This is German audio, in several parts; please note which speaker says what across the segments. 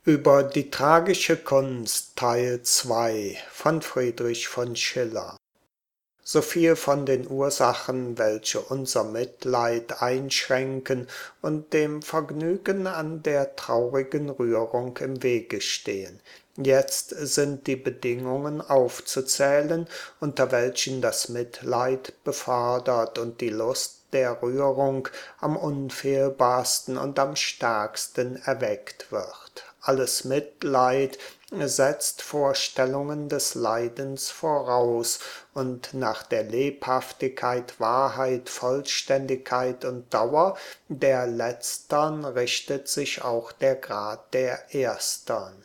Speaker 1: Über die tragische Kunst Teil 2 von Friedrich von Schiller. So viel von den Ursachen, welche unser Mitleid einschränken und dem Vergnügen an der traurigen Rührung im Wege stehen. Jetzt sind die Bedingungen aufzuzählen, unter welchen das Mitleid befördert und die Lust der Rührung am unfehlbarsten und am stärksten erweckt wird. Alles Mitleid setzt Vorstellungen des Leidens voraus, und nach der Lebhaftigkeit, Wahrheit, Vollständigkeit und Dauer der letztern richtet sich auch der Grad der erstern.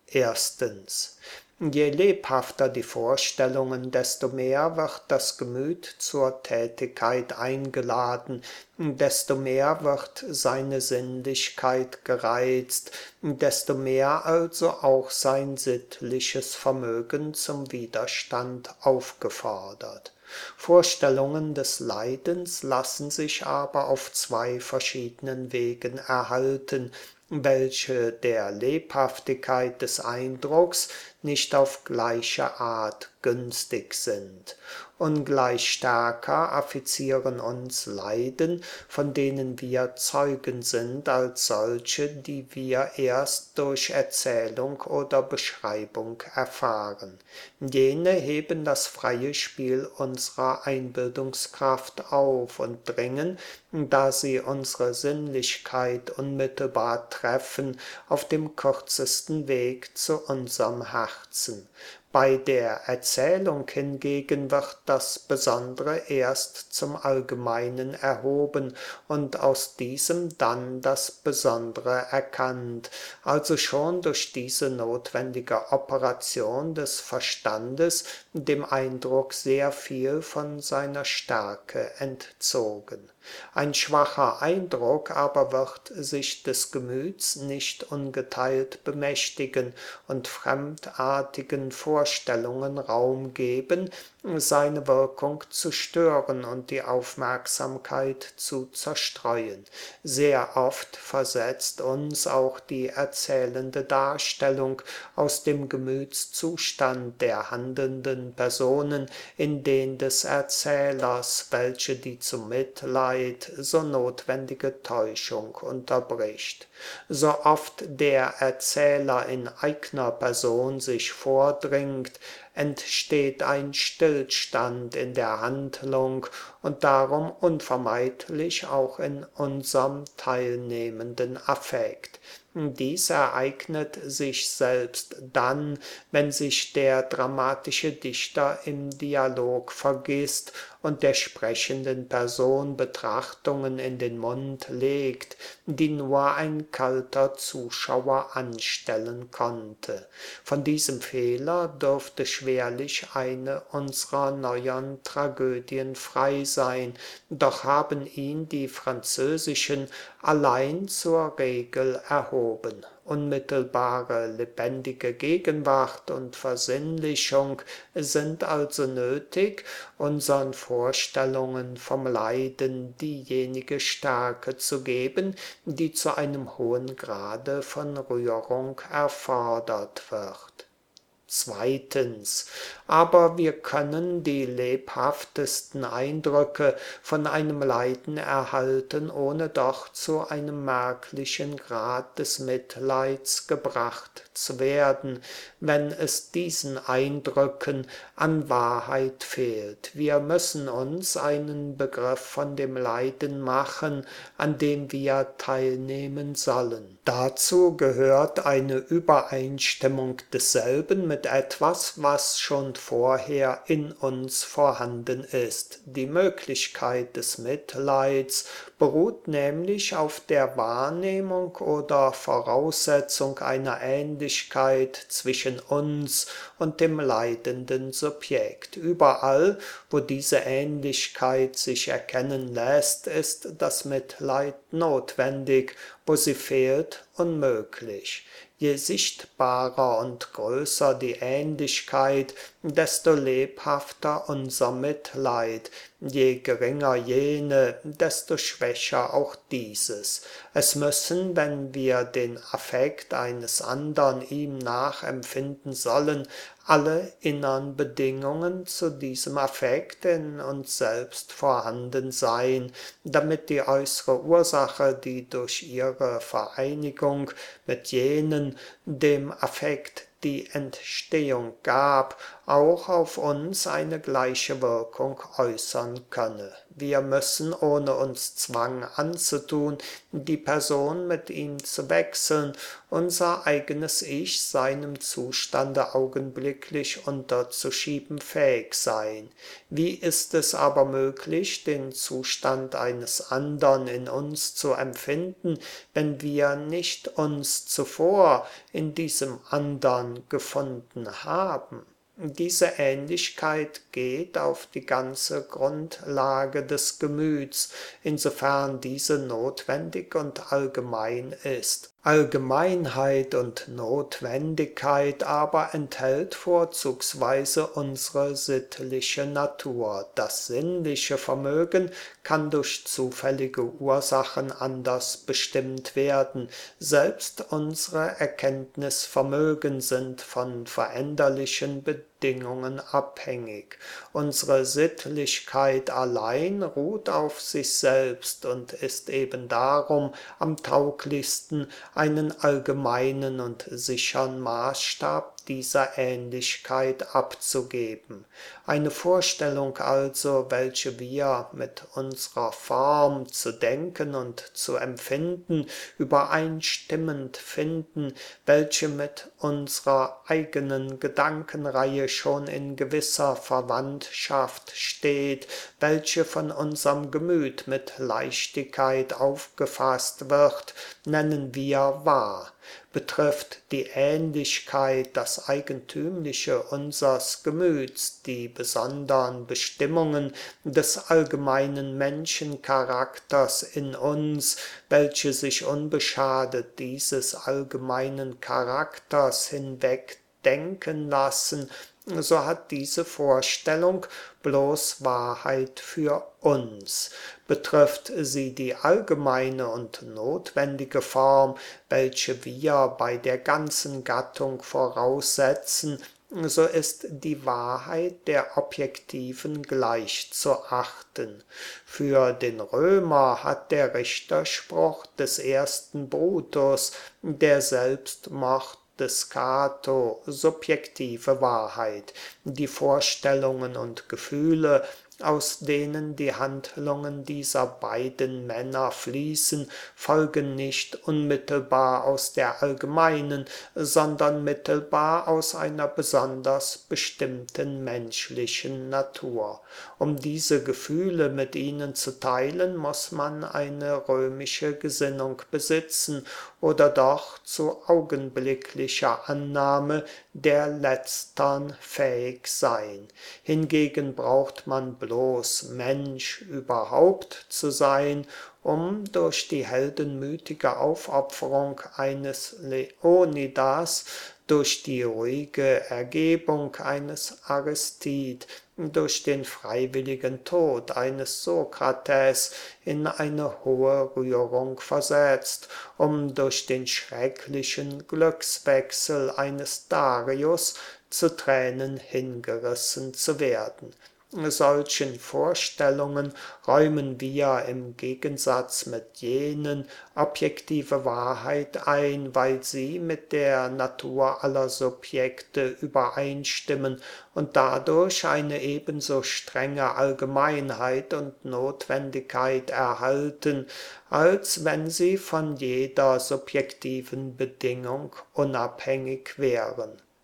Speaker 1: Erstens. Je lebhafter die Vorstellungen, desto mehr wird das Gemüt zur Tätigkeit eingeladen, desto mehr wird seine Sinnlichkeit gereizt, desto mehr also auch sein sittliches Vermögen zum Widerstand aufgefordert. Vorstellungen des Leidens lassen sich aber auf zwei verschiedenen Wegen erhalten, welche der Lebhaftigkeit des Eindrucks nicht auf gleiche Art günstig sind. Ungleich stärker affizieren uns Leiden, von denen wir Zeugen sind, als solche, die wir erst durch Erzählung oder Beschreibung erfahren. Jene heben das freie Spiel unserer Einbildungskraft auf und dringen, da sie unsere Sinnlichkeit unmittelbar treffen, auf dem kürzesten Weg zu unserem Herzen. Bei der Erzählung hingegen wird das Besondere erst zum Allgemeinen erhoben und aus diesem dann das Besondere erkannt, also schon durch diese notwendige Operation des Verstandes dem Eindruck sehr viel von seiner Stärke entzogen. Ein schwacher Eindruck aber wird sich des Gemüts nicht ungeteilt bemächtigen und fremdartigen Vorstellungen Raum geben, seine Wirkung zu stören und die Aufmerksamkeit zu zerstreuen. Sehr oft versetzt uns auch die erzählende Darstellung aus dem Gemütszustand der handelnden Personen in den des Erzählers, welche die zum Mitleid so notwendige Täuschung unterbricht. So oft der Erzähler in eigner Person sich vordringt, entsteht ein Stillstand in der Handlung und darum unvermeidlich auch in unserem teilnehmenden Affekt. Dies ereignet sich selbst dann, wenn sich der dramatische Dichter im Dialog vergisst und der sprechenden Person Betrachtungen in den Mund legt, die nur ein kalter Zuschauer anstellen konnte. Von diesem Fehler dürfte schwerlich eine unserer neuern Tragödien frei sein, doch haben ihn die französischen allein zur Regel erhoben. Unmittelbare lebendige Gegenwart und Versinnlichung sind also nötig, unseren Vorstellungen vom Leiden diejenige Stärke zu geben, die zu einem hohen Grade von Rührung erfordert wird. Zweitens, aber wir können die lebhaftesten Eindrücke von einem Leiden erhalten, ohne doch zu einem merklichen Grad des Mitleids gebracht zu werden, wenn es diesen Eindrücken an Wahrheit fehlt. Wir müssen uns einen Begriff von dem Leiden machen, an dem wir teilnehmen sollen. Dazu gehört eine Übereinstimmung desselben mit etwas, was schon vorher in uns vorhanden ist. Die Möglichkeit des Mitleids beruht nämlich auf der Wahrnehmung oder Voraussetzung einer Ähnlichkeit zwischen uns und dem leidenden Subjekt. Überall, wo diese Ähnlichkeit sich erkennen lässt, ist das Mitleid notwendig, wo sie fehlt, unmöglich. Je sichtbarer und größer die Ähnlichkeit, desto lebhafter unser Mitleid, je geringer jene, desto schwächer auch dieses. Es müssen, wenn wir den Affekt eines andern ihm nachempfinden sollen, alle innern Bedingungen zu diesem Affekt in uns selbst vorhanden sein, damit die äußere Ursache, die durch ihre Vereinigung mit jenen dem Affekt die Entstehung gab, auch auf uns eine gleiche Wirkung äußern könne. Wir müssen, ohne uns Zwang anzutun, die Person mit ihm zu wechseln, unser eigenes Ich seinem Zustande augenblicklich unterzuschieben fähig sein. Wie ist es aber möglich, den Zustand eines andern in uns zu empfinden, wenn wir nicht uns zuvor in diesem andern gefunden haben? Diese Ähnlichkeit geht auf die ganze Grundlage des Gemüts, insofern diese notwendig und allgemein ist. Allgemeinheit und Notwendigkeit aber enthält vorzugsweise unsere sittliche Natur. Das sinnliche Vermögen kann durch zufällige Ursachen anders bestimmt werden. Selbst unsere Erkenntnisvermögen sind von veränderlichen Bedingungen abhängig. Unsere Sittlichkeit allein ruht auf sich selbst und ist eben darum am tauglichsten, einen allgemeinen und sichern Maßstab dieser Ähnlichkeit abzugeben. Eine Vorstellung also, welche wir mit unserer Form zu denken und zu empfinden übereinstimmend finden, welche mit unserer eigenen Gedankenreihe schon in gewisser Verwandtschaft steht, welche von unserem Gemüt mit Leichtigkeit aufgefasst wird, nennen wir wahr. Betrifft die Ähnlichkeit das Eigentümliche unsers Gemüts, die besonderen Bestimmungen des allgemeinen Menschencharakters in uns, welche sich unbeschadet dieses allgemeinen Charakters hinweg denken lassen, so hat diese Vorstellung bloß Wahrheit für uns. Betrifft sie die allgemeine und notwendige Form, welche wir bei der ganzen Gattung voraussetzen, so ist die Wahrheit der Objektiven gleich zu achten. Für den Römer hat der Richterspruch des ersten Brutus, der Selbstmord des Cato, subjektive Wahrheit. Die Vorstellungen und Gefühle, aus denen die Handlungen dieser beiden Männer fließen, folgen nicht unmittelbar aus der allgemeinen, sondern mittelbar aus einer besonders bestimmten menschlichen Natur. Um diese Gefühle mit ihnen zu teilen, muss man eine römische Gesinnung besitzen oder doch zu augenblicklicher Annahme der letztern fähig sein. Hingegen braucht man bloß Mensch überhaupt zu sein, um durch die heldenmütige Aufopferung eines Leonidas, durch die ruhige Ergebung eines Aristid, durch den freiwilligen Tod eines Sokrates in eine hohe Rührung versetzt, um durch den schrecklichen Glückswechsel eines Darius zu Tränen hingerissen zu werden. Solchen Vorstellungen räumen wir im Gegensatz mit jenen objektive Wahrheit ein, weil sie mit der Natur aller Subjekte übereinstimmen und dadurch eine ebenso strenge Allgemeinheit und Notwendigkeit erhalten, als wenn sie von jeder subjektiven Bedingung unabhängig wären.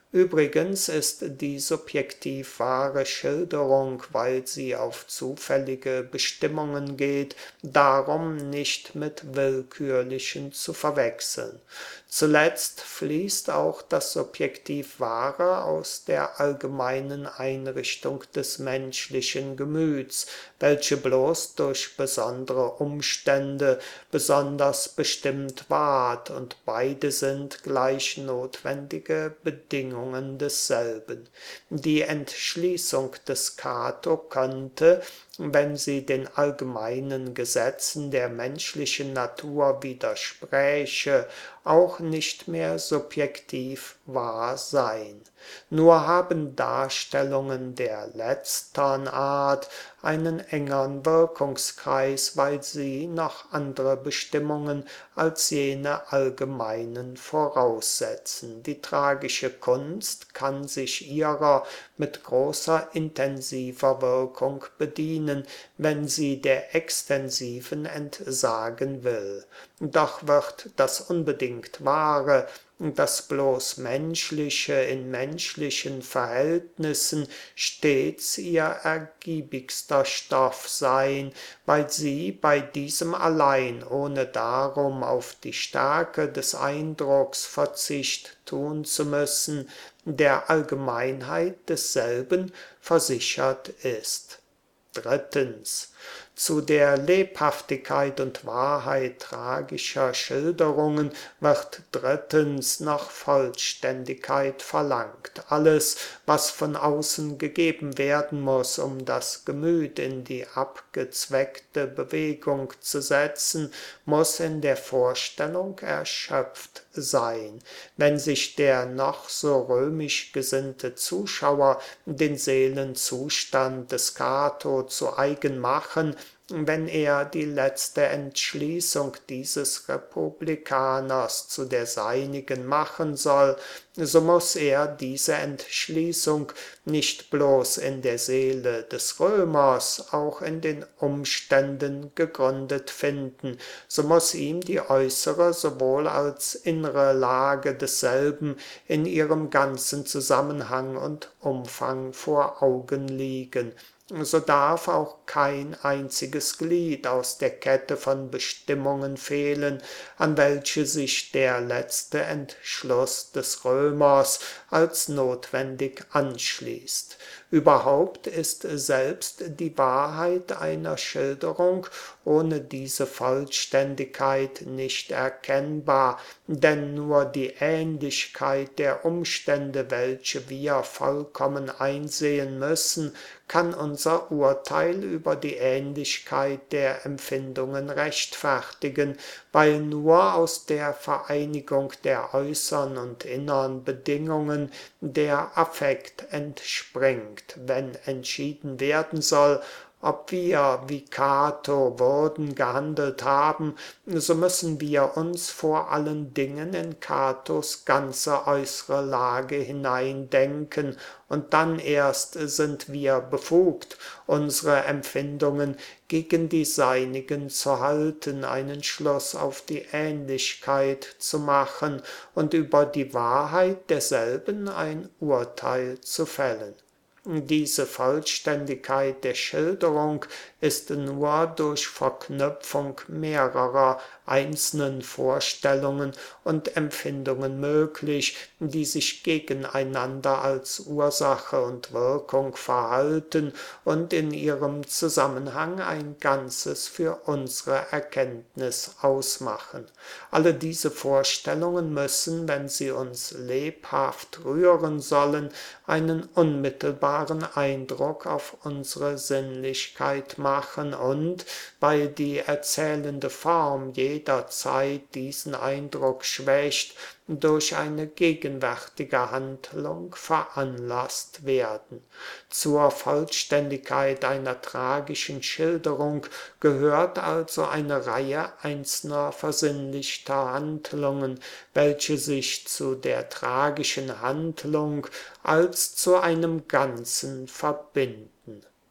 Speaker 1: Übrigens ist die subjektiv wahre Schilderung, weil sie auf zufällige Bestimmungen geht, darum nicht mit willkürlichen zu verwechseln. Zuletzt fließt auch das subjektiv Wahre aus der allgemeinen Einrichtung des menschlichen Gemüts, welche bloß durch besondere Umstände besonders bestimmt ward, und beide sind gleich notwendige Bedingungen desselben. Die Entschließung des Cato könnte, wenn sie den allgemeinen Gesetzen der menschlichen Natur widerspräche, auch nicht mehr subjektiv wahr sein. Nur haben Darstellungen der letztern Art einen engern Wirkungskreis, weil sie noch andere Bestimmungen als jene allgemeinen voraussetzen. Die tragische Kunst kann sich ihrer mit großer intensiver Wirkung bedienen, wenn sie der extensiven entsagen will. Doch wird das unbedingt Wahre, das bloß Menschliche in menschlichen Verhältnissen stets ihr ergiebigster Stoff sein, weil sie bei diesem allein, ohne darum auf die Stärke des Eindrucks Verzicht tun zu müssen, der Allgemeinheit desselben versichert ist. Drittens. Zu der Lebhaftigkeit und Wahrheit tragischer Schilderungen wird drittens noch Vollständigkeit verlangt. Alles, was von außen gegeben werden muss, um das Gemüt in die abgezweckte Bewegung zu setzen, muss in der Vorstellung erschöpft sein. Wenn sich der noch so römisch gesinnte Zuschauer den Seelenzustand des Cato zu eigen machen, wenn er die letzte Entschließung dieses Republikaners zu der seinigen machen soll, so muß er diese Entschließung nicht bloß in der Seele des Römers, auch in den Umständen gegründet finden, so muß ihm die äußere sowohl als innere Lage desselben in ihrem ganzen Zusammenhang und Umfang vor Augen liegen. So darf auch kein einziges Glied aus der Kette von Bestimmungen fehlen, an welche sich der letzte Entschluss des Römers als notwendig anschließt. Überhaupt ist selbst die Wahrheit einer Schilderung ohne diese Vollständigkeit nicht erkennbar, denn nur die Ähnlichkeit der Umstände, welche wir vollkommen einsehen müssen, kann unser Urteil über die Ähnlichkeit der Empfindungen rechtfertigen, weil nur aus der Vereinigung der äußern und innern Bedingungen der Affekt entspringt. Wenn entschieden werden soll, ob wir wie Cato würden gehandelt haben, so müssen wir uns vor allen Dingen in Catos ganze äußere Lage hineindenken, und dann erst sind wir befugt, unsere Empfindungen gegen die seinigen zu halten, einen Schluss auf die Ähnlichkeit zu machen und über die Wahrheit derselben ein Urteil zu fällen. Diese Vollständigkeit der Schilderung ist nur durch Verknüpfung mehrerer einzelnen Vorstellungen und Empfindungen möglich, die sich gegeneinander als Ursache und Wirkung verhalten und in ihrem Zusammenhang ein Ganzes für unsere Erkenntnis ausmachen. Alle diese Vorstellungen müssen, wenn sie uns lebhaft rühren sollen, einen unmittelbaren Eindruck auf unsere Sinnlichkeit machen und, weil die erzählende Form jederzeit diesen Eindruck schwächt, durch eine gegenwärtige Handlung veranlasst werden. Zur Vollständigkeit einer tragischen Schilderung gehört also eine Reihe einzelner versinnlichter Handlungen, welche sich zu der tragischen Handlung als zu einem Ganzen verbinden.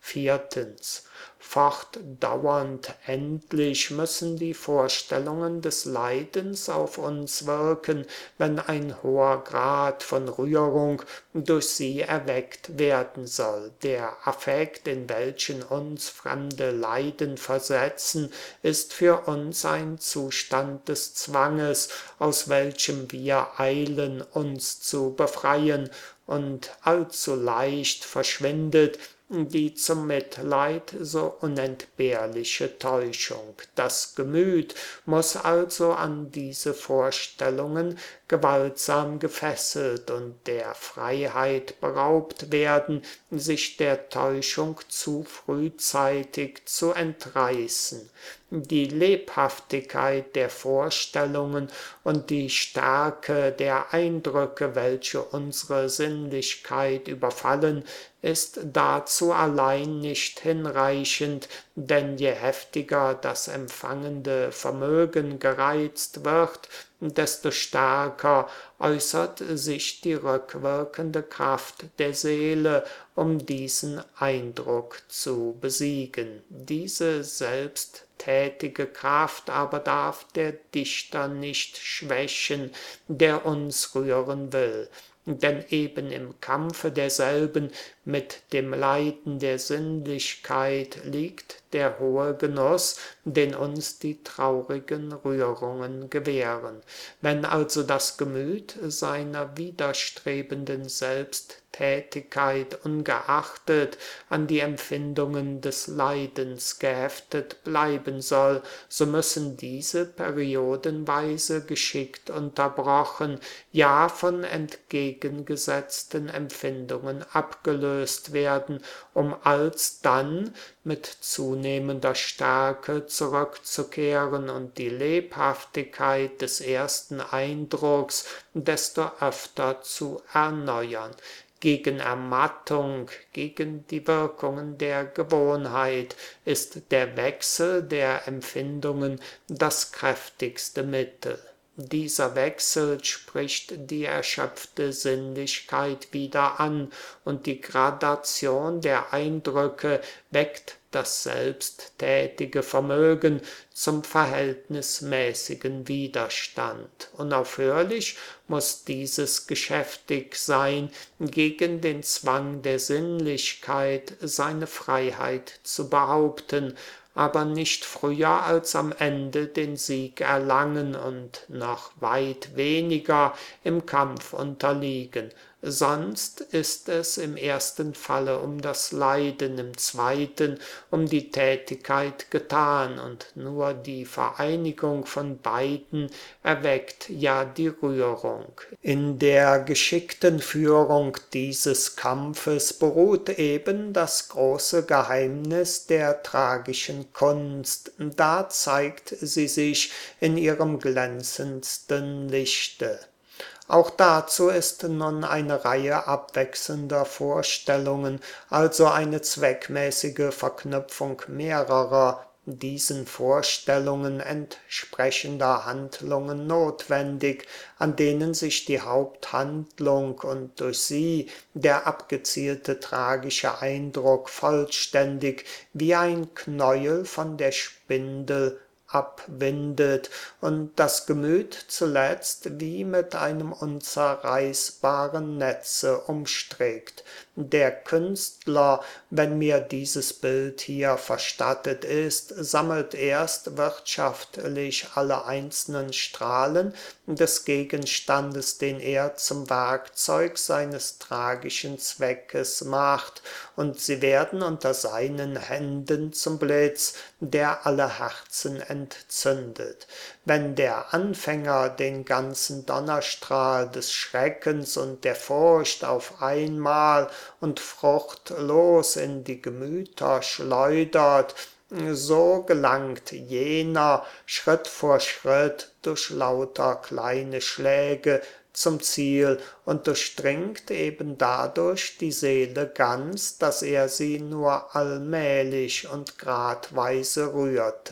Speaker 1: Viertens. Fortdauernd endlich müssen die Vorstellungen des Leidens auf uns wirken, wenn ein hoher Grad von Rührung durch sie erweckt werden soll. Der Affekt, in welchen uns fremde Leiden versetzen, ist für uns ein Zustand des Zwanges, aus welchem wir eilen, uns zu befreien, und allzu leicht verschwindet die zum Mitleid so unentbehrliche Täuschung. Das Gemüt muss also an diese Vorstellungen gewaltsam gefesselt und der Freiheit beraubt werden, sich der Täuschung zu frühzeitig zu entreißen. Die Lebhaftigkeit der Vorstellungen und die Stärke der Eindrücke, welche unsere Sinnlichkeit überfallen, ist dazu allein nicht hinreichend, denn je heftiger das empfangende Vermögen gereizt wird, desto stärker äußert sich die rückwirkende Kraft der Seele, um diesen Eindruck zu besiegen. Diese selbsttätige Kraft aber darf der Dichter nicht schwächen, der uns rühren will. Denn eben im Kampfe derselben mit dem Leiden der Sinnlichkeit liegt der hohe Genuss, den uns die traurigen Rührungen gewähren. Wenn also das Gemüt seiner widerstrebenden Selbsttätigkeit ungeachtet an die Empfindungen des Leidens geheftet bleiben soll, so müssen diese periodenweise geschickt unterbrochen, ja von entgegengesetzten Empfindungen abgelöst werden, um alsdann mit zunehmender Stärke zurückzukehren und die Lebhaftigkeit des ersten Eindrucks desto öfter zu erneuern. Gegen Ermattung, gegen die Wirkungen der Gewohnheit ist der Wechsel der Empfindungen das kräftigste Mittel. Dieser Wechsel spricht die erschöpfte Sinnlichkeit wieder an, und die Gradation der Eindrücke weckt das selbsttätige Vermögen zum verhältnismäßigen Widerstand. Unaufhörlich muss dieses geschäftig sein, gegen den Zwang der Sinnlichkeit seine Freiheit zu behaupten, aber nicht früher als am Ende den Sieg erlangen und noch weit weniger im Kampf unterliegen. Sonst ist es im ersten Falle um das Leiden, im zweiten um die Tätigkeit getan, und nur die Vereinigung von beiden erweckt ja die Rührung. In der geschickten Führung dieses Kampfes beruht eben das große Geheimnis der tragischen Kunst. Da zeigt sie sich in ihrem glänzendsten Lichte. Auch dazu ist nun eine Reihe abwechselnder Vorstellungen, also eine zweckmäßige Verknüpfung mehrerer diesen Vorstellungen entsprechender Handlungen notwendig, an denen sich die Haupthandlung und durch sie der abgezielte tragische Eindruck vollständig wie ein Knäuel von der Spindel abwindet und das Gemüt zuletzt wie mit einem unzerreißbaren Netze umstrickt. Der Künstler, wenn mir dieses Bild hier verstattet ist, sammelt erst wirtschaftlich alle einzelnen Strahlen des Gegenstandes, den er zum Werkzeug seines tragischen Zweckes macht, und sie werden unter seinen Händen zum Blitz, der alle Herzen entzündet. Wenn der Anfänger den ganzen Donnerstrahl des Schreckens und der Furcht auf einmal und fruchtlos in die Gemüter schleudert, so gelangt jener Schritt vor Schritt durch lauter kleine Schläge zum Ziel und durchdringt eben dadurch die Seele ganz, dass er sie nur allmählich und gradweise rührte.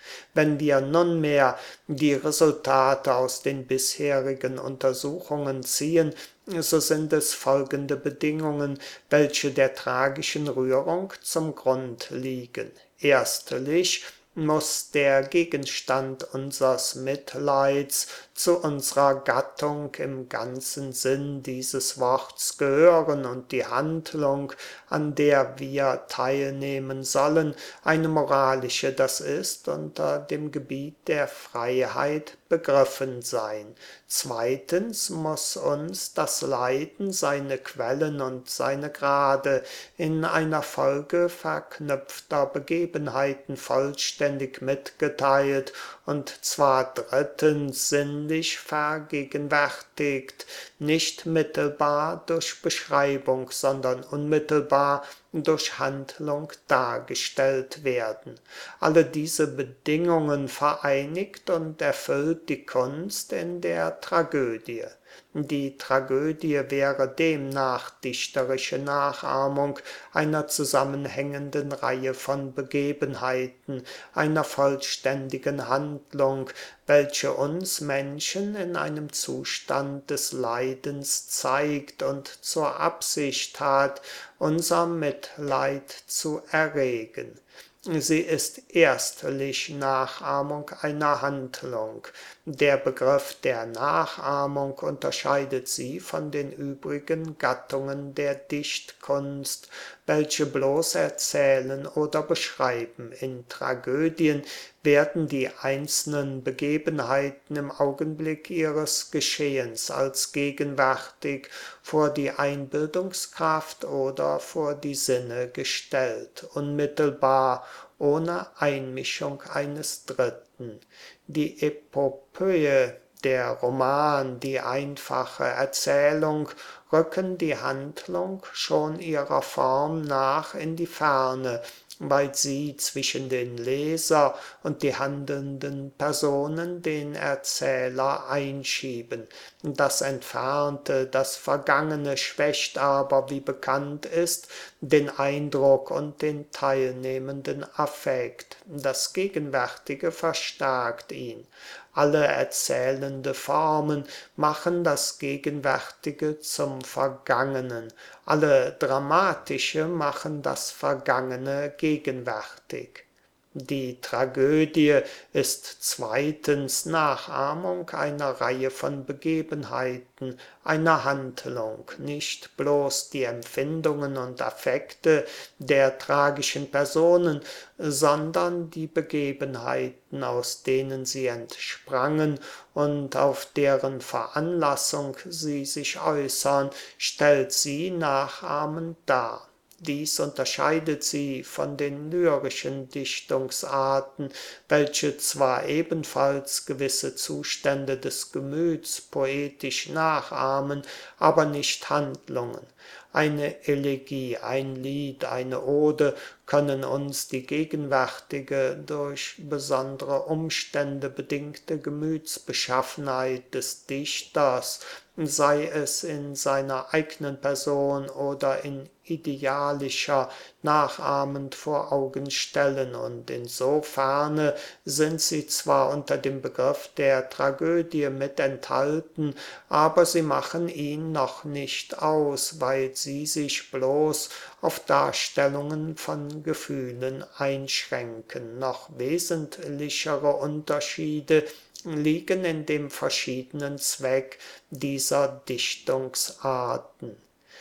Speaker 1: Wenn wir nunmehr die Resultate aus den bisherigen Untersuchungen ziehen, so sind es folgende Bedingungen, welche der tragischen Rührung zum Grund liegen. Erstlich muss der Gegenstand unsers Mitleids zu unserer Gattung im ganzen Sinn dieses Worts gehören und die Handlung, an der wir teilnehmen sollen, eine moralische, das ist, unter dem Gebiet der Freiheit begriffen sein. Zweitens muss uns das Leiden, seine Quellen und seine Grade in einer Folge verknüpfter Begebenheiten vollständig mitgeteilt und zwar drittens sinnlich vergegenwärtigt, nicht mittelbar durch Beschreibung, sondern unmittelbar durch Handlung dargestellt werden. Alle diese Bedingungen vereinigt und erfüllt die Kunst in der Tragödie. Die Tragödie wäre demnach dichterische Nachahmung einer zusammenhängenden Reihe von Begebenheiten, einer vollständigen Handlung, welche uns Menschen in einem Zustand des Leidens zeigt und zur Absicht hat, unser Mitleid zu erregen. Sie ist erstlich Nachahmung einer Handlung. Der Begriff der Nachahmung unterscheidet sie von den übrigen Gattungen der Dichtkunst, welche bloß erzählen oder beschreiben. In Tragödien werden die einzelnen Begebenheiten im Augenblick ihres Geschehens als gegenwärtig vor die Einbildungskraft oder vor die Sinne gestellt, unmittelbar, ohne Einmischung eines Dritten. Die Epopöe, der Roman, die einfache Erzählung rücken die Handlung schon ihrer Form nach in die Ferne, weil sie zwischen den Leser und die handelnden Personen den Erzähler einschieben. Das Entfernte, das Vergangene schwächt aber, wie bekannt ist, den Eindruck und den teilnehmenden Affekt. Das Gegenwärtige verstärkt ihn. Alle erzählende Formen machen das Gegenwärtige zum Vergangenen. Alle dramatische machen das Vergangene gegenwärtig. Die Tragödie ist zweitens Nachahmung einer Reihe von Begebenheiten, einer Handlung, nicht bloß die Empfindungen und Affekte der tragischen Personen, sondern die Begebenheiten, aus denen sie entsprangen und auf deren Veranlassung sie sich äußern, stellt sie nachahmend dar. Dies unterscheidet sie von den lyrischen Dichtungsarten, welche zwar ebenfalls gewisse Zustände des Gemüts poetisch nachahmen, aber nicht Handlungen. Eine Elegie, ein Lied, eine Ode können uns die gegenwärtige, durch besondere Umstände bedingte Gemütsbeschaffenheit des Dichters, sei es in seiner eigenen Person oder in idealischer, nachahmend vor Augen stellen, und insofern sind sie zwar unter dem Begriff der Tragödie mit enthalten, aber sie machen ihn noch nicht aus, weil sie sich bloß auf Darstellungen von Gefühlen einschränken. Noch wesentlichere Unterschiede liegen in dem verschiedenen Zweck dieser Dichtungsarten.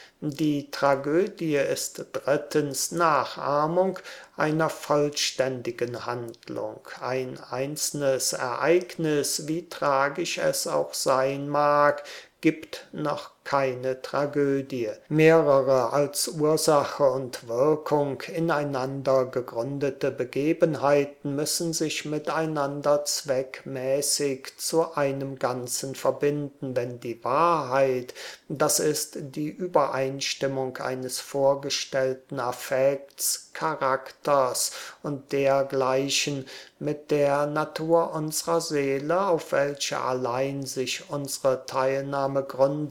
Speaker 1: Die Tragödie ist drittens Nachahmung einer vollständigen Handlung. Ein einzelnes Ereignis, wie tragisch es auch sein mag, gibt noch keine Tragödie. Mehrere als Ursache und Wirkung ineinander gegründete Begebenheiten müssen sich miteinander zweckmäßig zu einem Ganzen verbinden, wenn die Wahrheit, das ist die Übereinstimmung eines vorgestellten Affekts, Charakters und dergleichen mit der Natur unserer Seele, auf welche allein sich unsere Teilnahme gründet,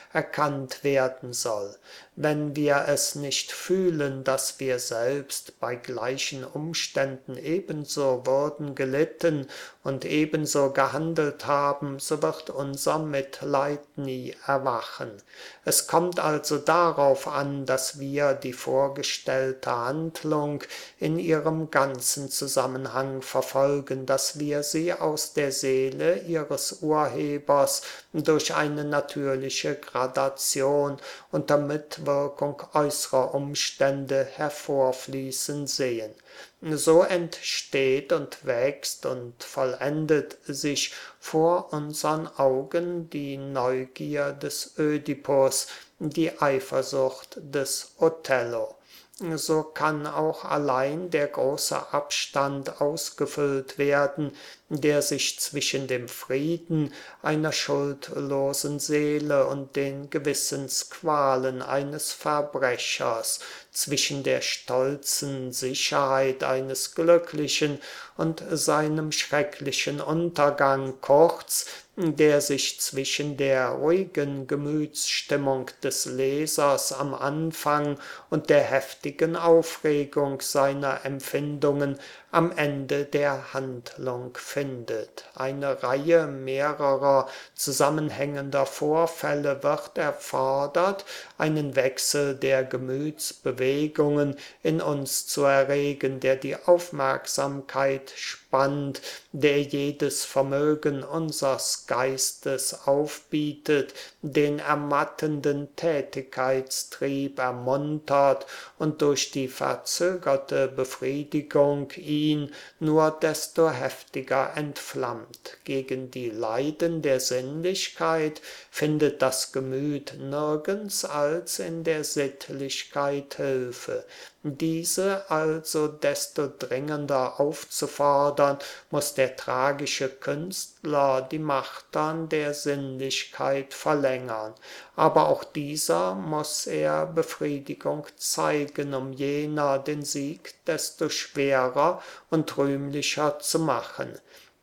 Speaker 1: erkannt werden soll. Wenn wir es nicht fühlen, dass wir selbst bei gleichen Umständen ebenso wurden gelitten und ebenso gehandelt haben, so wird unser Mitleid nie erwachen. Es kommt also darauf an, dass wir die vorgestellte Handlung in ihrem ganzen Zusammenhang verfolgen, dass wir sie aus der Seele ihres Urhebers durch eine natürliche Gradation unter Mitwirkung äußerer Umstände hervorfließen sehen. So entsteht und wächst und vollendet sich vor unseren Augen die Neugier des Ödipus, die Eifersucht des Othello. So kann auch allein der große Abstand ausgefüllt werden, der sich zwischen dem Frieden einer schuldlosen Seele und den Gewissensqualen eines Verbrechers, zwischen der stolzen Sicherheit eines Glücklichen und seinem schrecklichen Untergang, kurz, der sich zwischen der ruhigen Gemütsstimmung des Lesers am Anfang und der heftigen Aufregung seiner Empfindungen am Ende der Handlung findet. Eine Reihe mehrerer zusammenhängender Vorfälle wird erfordert, einen Wechsel der Gemütsbewegungen in uns zu erregen, der die Aufmerksamkeit spannt, der jedes Vermögen unsers Geistes aufbietet, den ermattenden Tätigkeitstrieb ermuntert und durch die verzögerte Befriedigung ihn nur desto heftiger entflammt. Gegen die Leiden der Sinnlichkeit findet das Gemüt nirgends als in der Sittlichkeit Hilfe. Diese also desto dringender aufzufordern, muss der tragische Künstler die Martern der Sinnlichkeit verlängern. Aber auch dieser muss er Befriedigung zeigen, um jener den Sieg desto schwerer und rühmlicher zu machen.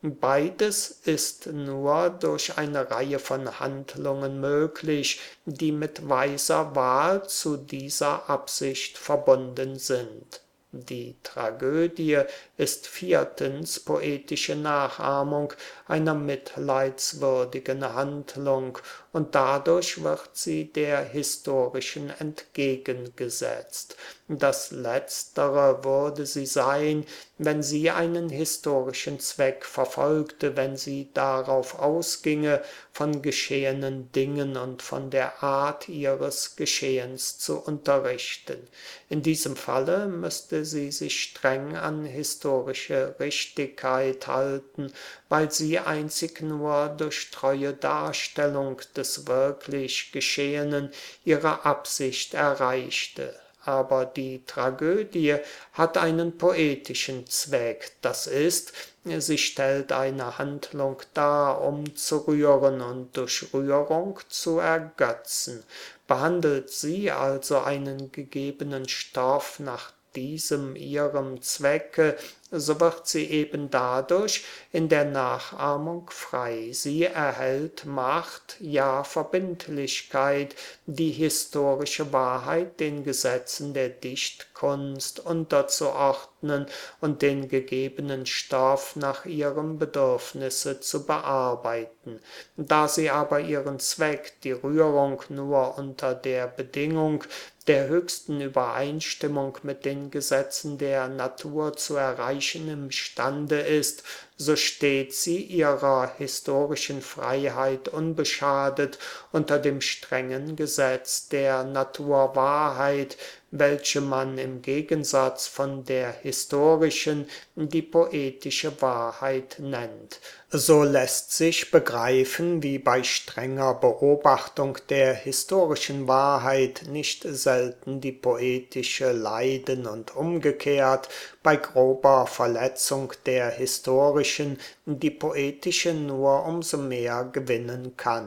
Speaker 1: Beides ist nur durch eine Reihe von Handlungen möglich, die mit weiser Wahl zu dieser Absicht verbunden sind. Die Tragödie ist viertens poetische Nachahmung einer mitleidswürdigen Handlung und dadurch wird sie der historischen entgegengesetzt. Das Letztere würde sie sein, wenn sie einen historischen Zweck verfolgte, wenn sie darauf ausginge, von geschehenen Dingen und von der Art ihres Geschehens zu unterrichten. In diesem Falle müsste sie sich streng an historische Richtigkeit halten, weil sie einzig nur durch treue Darstellung des wirklich Geschehenen ihre Absicht erreichte. Aber die Tragödie hat einen poetischen Zweck, das ist, sie stellt eine Handlung dar, um zu rühren und durch Rührung zu ergötzen. Behandelt sie also einen gegebenen Stoff nach diesem ihrem Zwecke, so wird sie eben dadurch in der Nachahmung frei. Sie erhält Macht, ja Verbindlichkeit, die historische Wahrheit den Gesetzen der Dichtkunst unterzuordnen und den gegebenen Stoff nach ihrem Bedürfnisse zu bearbeiten. Da sie aber ihren Zweck, die Rührung, nur unter der Bedingung der höchsten Übereinstimmung mit den Gesetzen der Natur zu erreichen imstande ist, so steht sie ihrer historischen Freiheit unbeschadet unter dem strengen Gesetz der Naturwahrheit, welche man im Gegensatz von der historischen die poetische Wahrheit nennt. So lässt sich begreifen, wie bei strenger Beobachtung der historischen Wahrheit nicht selten die poetische leiden und umgekehrt bei grober Verletzung der historischen die poetische nur umso mehr gewinnen kann.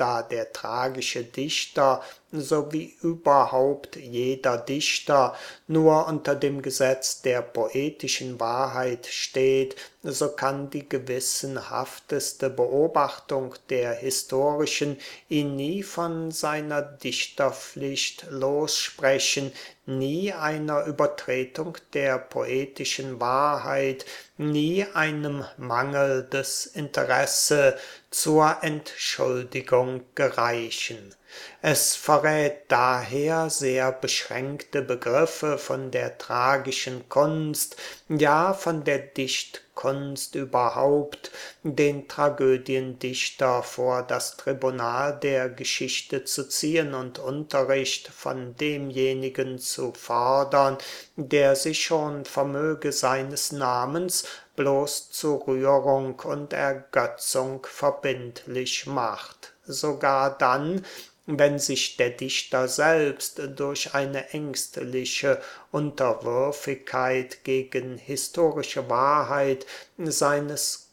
Speaker 1: da der tragische Dichter, so wie überhaupt jeder Dichter, nur unter dem Gesetz der poetischen Wahrheit steht, so kann die gewissenhafteste Beobachtung der historischen ihn nie von seiner Dichterpflicht lossprechen, nie einer Übertretung der poetischen Wahrheit, nie einem Mangel des Interesse zur Entschuldigung gereichen. Es verrät daher sehr beschränkte Begriffe von der tragischen Kunst, ja von der Dichtkunst überhaupt, den Tragödiendichter vor das Tribunal der Geschichte zu ziehen und Unterricht von demjenigen zu fordern, der sich schon vermöge seines Namens bloß zu Rührung und Ergötzung verbindlich macht. Sogar dann, wenn sich der Dichter selbst durch eine ängstliche Unterwürfigkeit gegen historische Wahrheit seines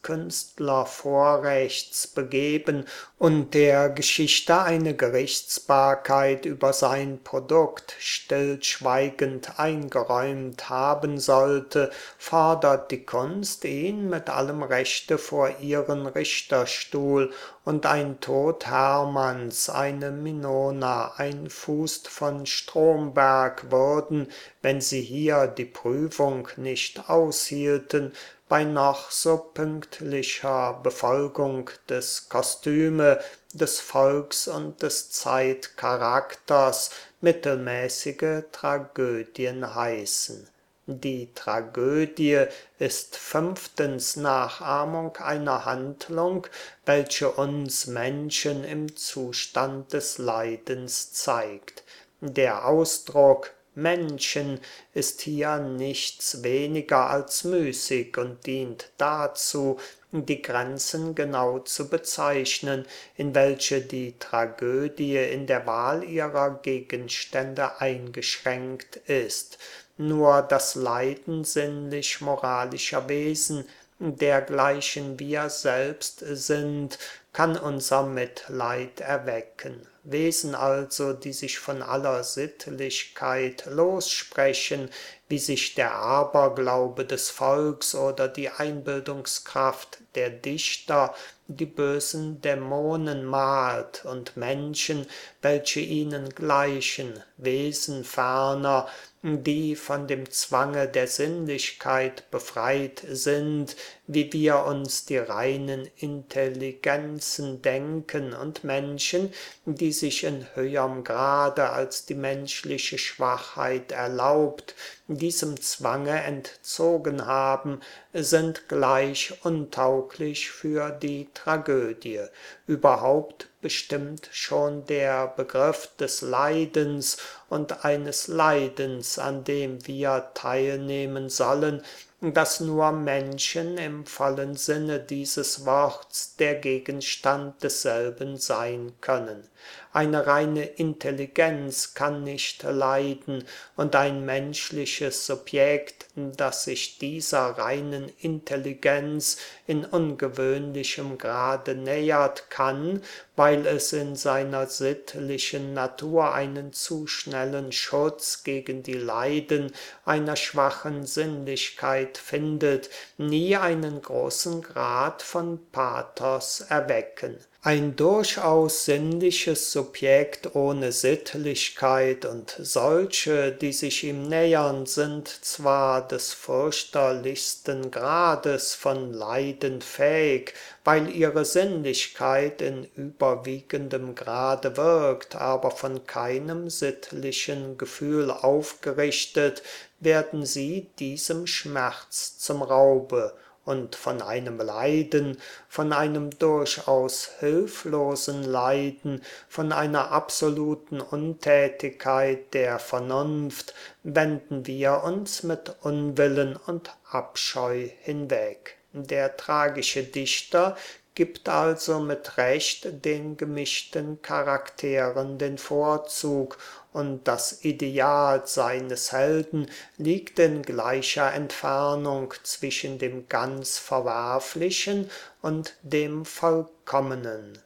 Speaker 1: Künstlervorrechts begeben und der Geschichte eine Gerichtsbarkeit über sein Produkt stillschweigend eingeräumt haben sollte, fordert die Kunst ihn mit allem Rechte vor ihren Richterstuhl, und ein Tod Hermanns, eine Minona, ein Fuß von Stromberg würden, wenn sie hier die Prüfung nicht aushielten, bei noch so pünktlicher Befolgung des Kostüme, des Volks und des Zeitcharakters mittelmäßige Tragödien heißen. Die Tragödie ist fünftens Nachahmung einer Handlung, welche uns Menschen im Zustand des Leidens zeigt. Der Ausdruck Menschen ist hier nichts weniger als müßig und dient dazu, die Grenzen genau zu bezeichnen, in welche die Tragödie in der Wahl ihrer Gegenstände eingeschränkt ist. Nur das Leiden sinnlich-moralischer Wesen, dergleichen wir selbst sind, kann unser Mitleid erwecken. Wesen also, die sich von aller Sittlichkeit lossprechen, wie sich der Aberglaube des Volks oder die Einbildungskraft der Dichter, die bösen Dämonen malt, und Menschen, welche ihnen gleichen, Wesen ferner, die von dem Zwange der Sinnlichkeit befreit sind, wie wir uns die reinen Intelligenzen denken, und Menschen, die sich in höherem Grade als die menschliche Schwachheit erlaubt, diesem Zwange entzogen haben, sind gleich untauglich für die Tragödie. Überhaupt bestimmt schon der Begriff des Leidens und eines Leidens, an dem wir teilnehmen sollen, dass nur Menschen im vollen Sinne dieses Worts der Gegenstand desselben sein können. Eine reine Intelligenz kann nicht leiden, und ein menschliches Subjekt, das sich dieser reinen Intelligenz in ungewöhnlichem Grade nähert, kann, weil es in seiner sittlichen Natur einen zu schnellen Schutz gegen die Leiden einer schwachen Sinnlichkeit findet, nie einen großen Grad von Pathos erwecken. Ein durchaus sinnliches Subjekt ohne Sittlichkeit und solche, die sich ihm nähern, sind zwar des fürchterlichsten Grades von Leiden fähig, weil ihre Sinnlichkeit in überwiegendem Grade wirkt, aber von keinem sittlichen Gefühl aufgerichtet, werden sie diesem Schmerz zum Raube, und von einem Leiden, von einem durchaus hilflosen Leiden, von einer absoluten Untätigkeit der Vernunft, wenden wir uns mit Unwillen und Abscheu hinweg. Der tragische Dichter gibt also mit Recht den gemischten Charakteren den Vorzug, und das Ideal seines Helden liegt in gleicher Entfernung zwischen dem ganz Verwerflichen und dem Vollkommenen.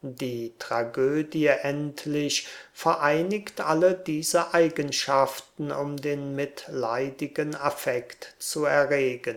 Speaker 1: Die Tragödie endlich vereinigt alle diese Eigenschaften, um den mitleidigen Affekt zu erregen.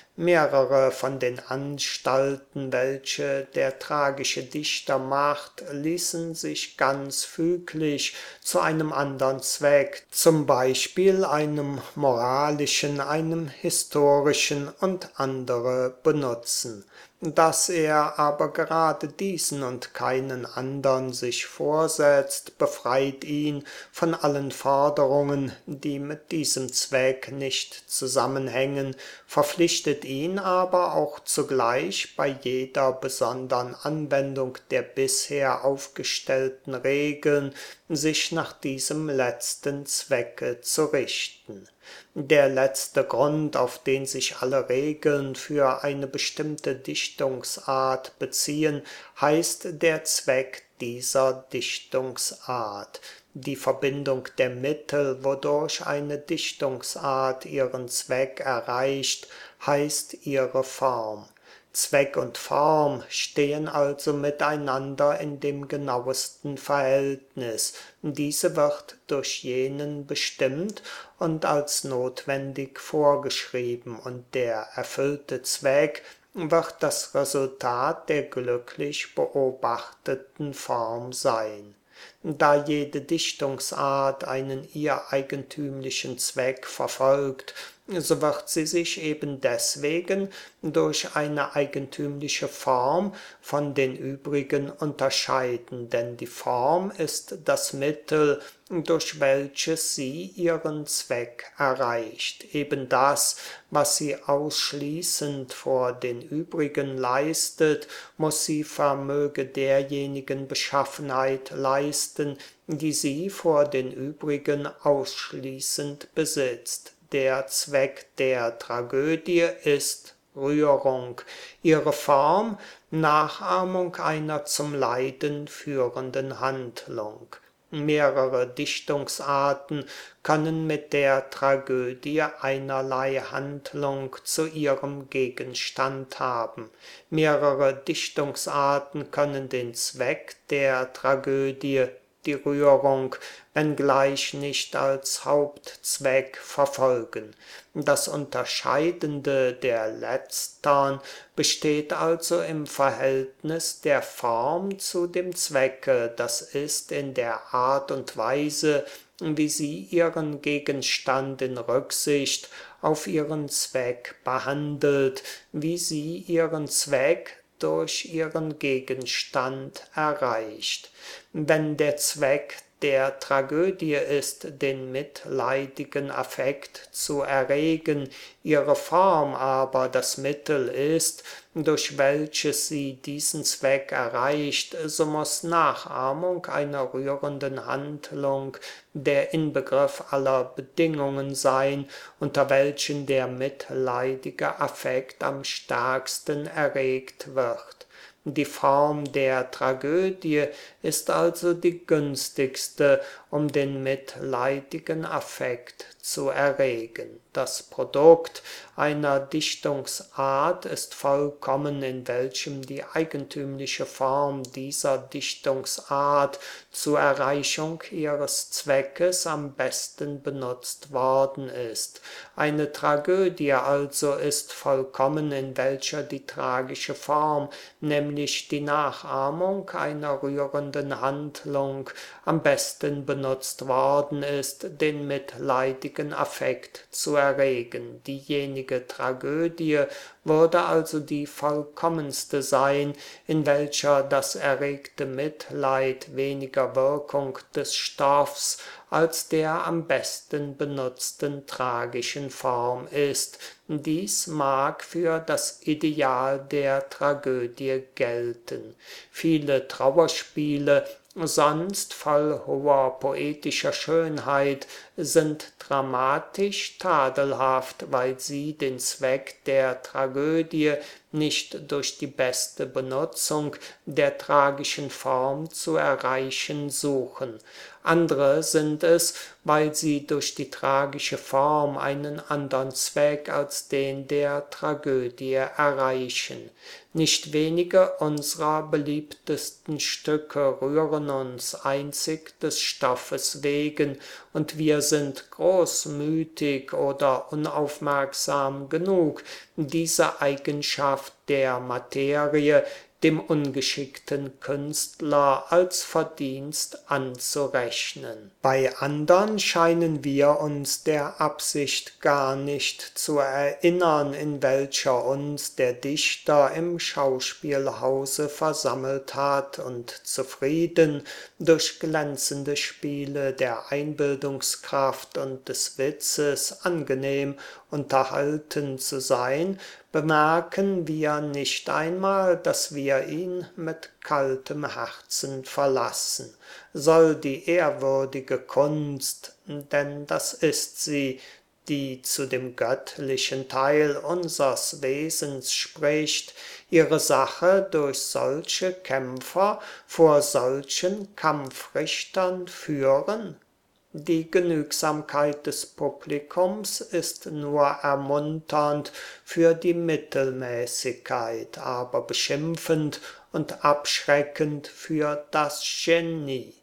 Speaker 1: Mehrere von den Anstalten, welche der tragische Dichter macht, ließen sich ganz füglich zu einem andern Zweck, zum Beispiel einem moralischen, einem historischen und andere benutzen. Dass er aber gerade diesen und keinen andern sich vorsetzt, befreit ihn von allen Forderungen, die mit diesem Zweck nicht zusammenhängen, verpflichtet ihn aber auch zugleich bei jeder besonderen Anwendung der bisher aufgestellten Regeln, sich nach diesem letzten Zwecke zu richten. Der letzte Grund, auf den sich alle Regeln für eine bestimmte Dichtungsart beziehen, heißt der Zweck dieser Dichtungsart. Die Verbindung der Mittel, wodurch eine Dichtungsart ihren Zweck erreicht, heißt ihre Form. Zweck und Form stehen also miteinander in dem genauesten Verhältnis. Diese wird durch jenen bestimmt und als notwendig vorgeschrieben, und der erfüllte Zweck wird das Resultat der glücklich beobachteten Form sein. Da jede Dichtungsart einen ihr eigentümlichen Zweck verfolgt, so wird sie sich eben deswegen durch eine eigentümliche Form von den übrigen unterscheiden, denn die Form ist das Mittel, durch welches sie ihren Zweck erreicht. Eben das, was sie ausschließend vor den übrigen leistet, muss sie vermöge derjenigen Beschaffenheit leisten, die sie vor den übrigen ausschließend besitzt. Der Zweck der Tragödie ist Rührung, ihre Form Nachahmung einer zum Leiden führenden Handlung. Mehrere Dichtungsarten können mit der Tragödie einerlei Handlung zu ihrem Gegenstand haben. Mehrere Dichtungsarten können den Zweck der Tragödie, die Rührung, wenngleich nicht als Hauptzweck verfolgen. Das Unterscheidende der letztern besteht also im Verhältnis der Form zu dem Zwecke, das ist in der Art und Weise, wie sie ihren Gegenstand in Rücksicht auf ihren Zweck behandelt, wie sie ihren Zweck durch ihren Gegenstand erreicht. Wenn der Zweck der Tragödie ist, den mitleidigen Affekt zu erregen, ihre Form aber das Mittel ist, durch welches sie diesen Zweck erreicht, so muss Nachahmung einer rührenden Handlung der Inbegriff aller Bedingungen sein, unter welchen der mitleidige Affekt am stärksten erregt wird. Die Form der Tragödie ist also die günstigste, um den mitleidigen Affekt zu erregen. Das Produkt einer Dichtungsart ist vollkommen, in welchem die eigentümliche Form dieser Dichtungsart zur Erreichung ihres Zweckes am besten benutzt worden ist. Eine Tragödie also ist vollkommen, in welcher die tragische Form, nämlich die Nachahmung einer rührenden Handlung, am besten benutzt worden ist, den mitleidigen Affekt zu erregen. Diejenige Tragödie würde also die vollkommenste sein, in welcher das erregte Mitleid weniger Wirkung des Stoffs als der am besten benutzten tragischen Form ist. Dies mag für das Ideal der Tragödie gelten. Viele Trauerspiele, sonst voll hoher poetischer Schönheit, sind dramatisch tadelhaft, weil sie den Zweck der Tragödie nicht durch die beste Benutzung der tragischen Form zu erreichen suchen. Andere sind es, weil sie durch die tragische Form einen andern Zweck als den der Tragödie erreichen. Nicht wenige unserer beliebtesten Stücke rühren uns einzig des Stoffes wegen, und wir sind großmütig oder unaufmerksam genug, diese Eigenschaft der Materie dem ungeschickten Künstler als Verdienst anzurechnen. Bei andern scheinen wir uns der Absicht gar nicht zu erinnern, in welcher uns der Dichter im Schauspielhause versammelt hat und zufrieden, durch glänzende Spiele der Einbildungskraft und des Witzes angenehm unterhalten zu sein, bemerken wir nicht einmal, dass wir ihn mit kaltem Herzen verlassen. Soll die ehrwürdige Kunst, denn das ist sie, die zu dem göttlichen Teil unsers Wesens spricht, ihre Sache durch solche Kämpfer vor solchen Kampfrichtern führen? Die Genügsamkeit des Publikums ist nur ermunternd für die Mittelmäßigkeit, aber beschimpfend und abschreckend für das Genie.